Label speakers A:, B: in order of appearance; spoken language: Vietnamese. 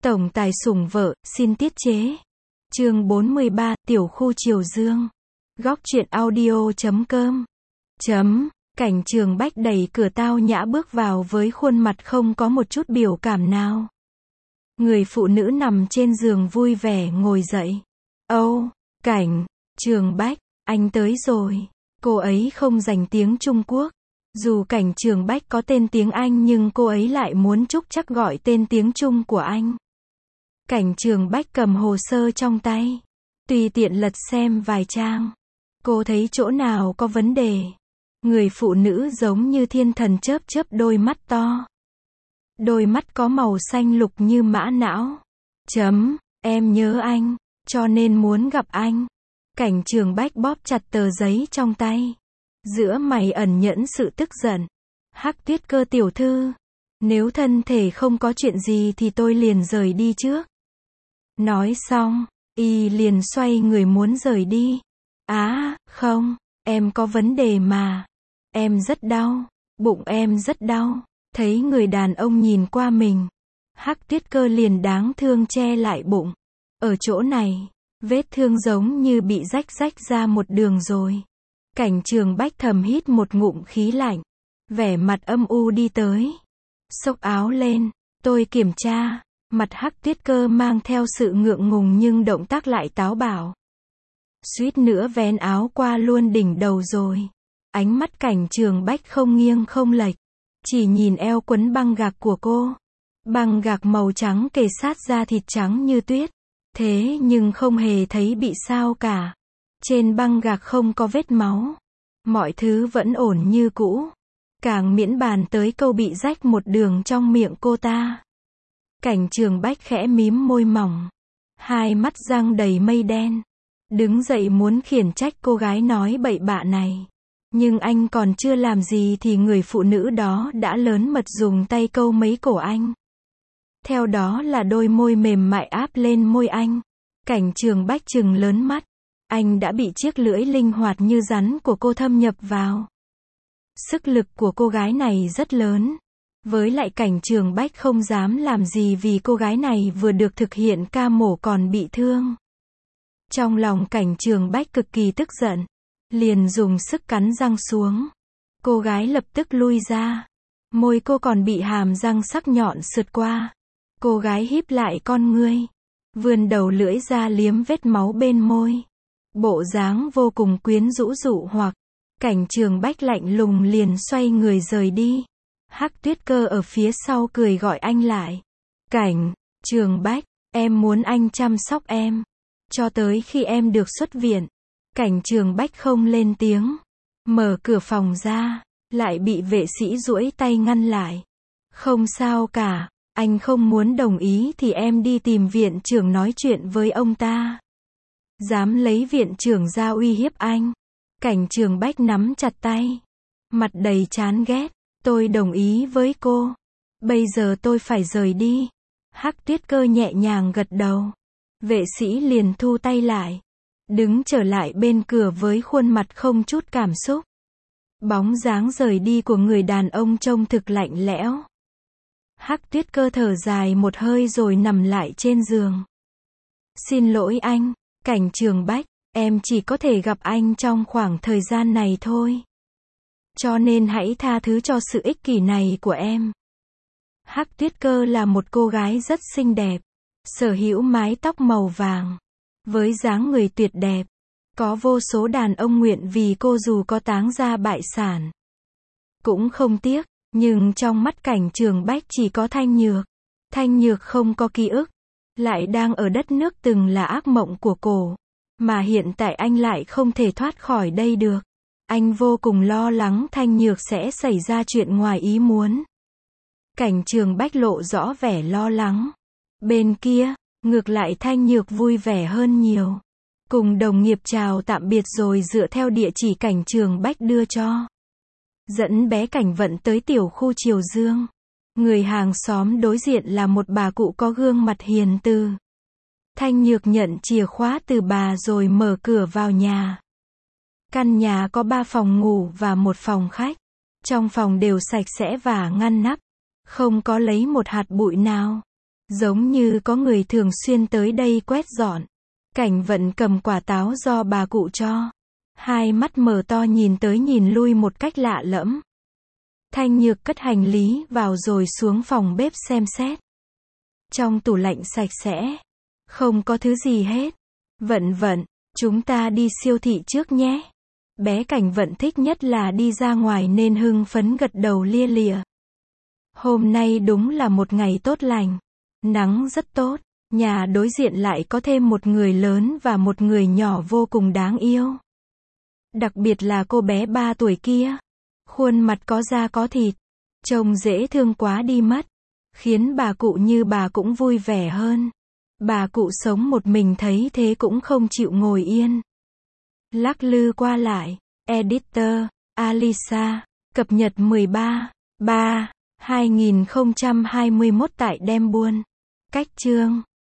A: Tổng tài sủng vợ, xin tiết chế. Chương 43, tiểu khu Triều Dương. Góc truyện audio.com. Cảnh Trường Bách đẩy cửa tao nhã bước vào với khuôn mặt không có một chút biểu cảm nào. Người phụ nữ nằm trên giường vui vẻ ngồi dậy. Âu, Cảnh Trường Bách, anh tới rồi. Cô ấy không dành tiếng Trung Quốc. Dù Cảnh Trường Bách có tên tiếng Anh nhưng cô ấy lại muốn Trúc Trắc gọi tên tiếng Trung của anh. Cảnh Trường Bách cầm hồ sơ trong tay, tùy tiện lật xem vài trang. Cô thấy chỗ nào có vấn đề. Người phụ nữ giống như thiên thần chớp chớp đôi mắt to. Đôi mắt có màu xanh lục như mã não. Em nhớ anh, cho nên muốn gặp anh. Cảnh Trường Bách bóp chặt tờ giấy trong tay. Giữa mày ẩn nhẫn sự tức giận. Hắc Tuyết Cơ tiểu thư, nếu thân thể không có chuyện gì thì tôi liền rời đi trước. Nói xong, y liền xoay người muốn rời đi. Không, em có vấn đề mà. Em rất đau, bụng em rất đau. Thấy người đàn ông nhìn qua mình, Hắc Tuyết Cơ liền đáng thương che lại bụng. Ở chỗ này, vết thương giống như bị rách ra một đường rồi. Cảnh Trường Bách thầm hít một ngụm khí lạnh, vẻ mặt âm u đi tới, xốc áo lên. Tôi kiểm tra. Mặt Hắc Tuyết Cơ mang theo sự ngượng ngùng nhưng động tác lại táo bạo. Suýt nữa vén áo qua luôn đỉnh đầu rồi. Ánh mắt Cảnh Trường Bách không nghiêng không lệch, chỉ nhìn eo quấn băng gạc của cô. Băng gạc màu trắng kề sát da thịt trắng như tuyết. Thế nhưng không hề thấy bị sao cả. Trên băng gạc không có vết máu. Mọi thứ vẫn ổn như cũ. Càng miễn bàn tới câu bị rách một đường trong miệng cô ta. Cảnh Trường Bách khẽ mím môi mỏng, hai mắt răng đầy mây đen. Đứng dậy muốn khiển trách cô gái nói bậy bạ này. Nhưng anh còn chưa làm gì thì người phụ nữ đó đã lớn mật dùng tay câu mấy cổ anh. Theo đó là đôi môi mềm mại áp lên môi anh. Cảnh Trường Bách trừng lớn mắt. Anh đã bị chiếc lưỡi linh hoạt như rắn của cô thâm nhập vào. Sức lực của cô gái này rất lớn. Với lại Cảnh Trường Bách không dám làm gì vì cô gái này vừa được thực hiện ca mổ còn bị thương. Trong lòng Cảnh Trường Bách cực kỳ tức giận, liền dùng sức cắn răng xuống. Cô gái lập tức lui ra. Môi cô còn bị hàm răng sắc nhọn sượt qua. Cô gái híp lại con ngươi, vươn đầu lưỡi ra liếm vết máu bên môi. Bộ dáng vô cùng quyến rũ dụ hoặc. Cảnh Trường Bách lạnh lùng liền xoay người rời đi. Hắc Tuyết Cơ ở phía sau cười gọi anh lại. Cảnh Trường Bách, em muốn anh chăm sóc em cho tới khi em được xuất viện. Cảnh Trường Bách không lên tiếng, mở cửa phòng ra, lại bị vệ sĩ duỗi tay ngăn lại. Không sao cả, anh không muốn đồng ý thì em đi tìm viện trưởng nói chuyện với ông ta. Dám lấy viện trưởng ra uy hiếp anh. Cảnh Trường Bách nắm chặt tay, mặt đầy chán ghét. Tôi đồng ý với cô. Bây giờ tôi phải rời đi. Hắc Tuyết Cơ nhẹ nhàng gật đầu. Vệ sĩ liền thu tay lại, đứng trở lại bên cửa với khuôn mặt không chút cảm xúc. Bóng dáng rời đi của người đàn ông trông thực lạnh lẽo. Hắc Tuyết Cơ thở dài một hơi rồi nằm lại trên giường. Xin lỗi anh, Cảnh Trường Bách, em chỉ có thể gặp anh trong khoảng thời gian này thôi. Cho nên hãy tha thứ cho sự ích kỷ này của em. Hắc Tuyết Cơ là một cô gái rất xinh đẹp, sở hữu mái tóc màu vàng, với dáng người tuyệt đẹp. Có vô số đàn ông nguyện vì cô dù có táng gia bại sản cũng không tiếc, nhưng trong mắt Cảnh Trường Bách chỉ có Thanh Nhược. Thanh Nhược không có ký ức, lại đang ở đất nước từng là ác mộng của cổ, mà hiện tại anh lại không thể thoát khỏi đây được. Anh vô cùng lo lắng Thanh Nhược sẽ xảy ra chuyện ngoài ý muốn. Cảnh Trường Bách lộ rõ vẻ lo lắng. Bên kia, ngược lại Thanh Nhược vui vẻ hơn nhiều. Cùng đồng nghiệp chào tạm biệt rồi dựa theo địa chỉ Cảnh Trường Bách đưa cho, dẫn bé Cảnh Vận tới tiểu khu Triều Dương. Người hàng xóm đối diện là một bà cụ có gương mặt hiền từ. Thanh Nhược nhận chìa khóa từ bà rồi mở cửa vào nhà. Căn nhà có 3 phòng ngủ và 1 phòng khách. Trong phòng đều sạch sẽ và ngăn nắp, không có lấy một hạt bụi nào. Giống như có người thường xuyên tới đây quét dọn. Cảnh Vận cầm quả táo do bà cụ cho. Hai mắt mở to nhìn tới nhìn lui một cách lạ lẫm. Thanh Nhược cất hành lý vào rồi xuống phòng bếp xem xét. Trong tủ lạnh sạch sẽ. Không có thứ gì hết. Vận, chúng ta đi siêu thị trước nhé. Bé Cảnh Vận thích nhất là đi ra ngoài nên hưng phấn gật đầu lia lịa. Hôm nay đúng là một ngày tốt lành. Nắng rất tốt. Nhà đối diện lại có thêm một người lớn và một người nhỏ vô cùng đáng yêu. Đặc biệt là cô bé 3 tuổi kia. Khuôn mặt có da có thịt. Trông dễ thương quá đi mất. Khiến bà cụ như bà cũng vui vẻ hơn. Bà cụ sống một mình thấy thế cũng không chịu ngồi yên. Lắc lư qua lại. Editor, Alisa, cập nhật 13/3/2021 tại Đem Buôn. Cách chương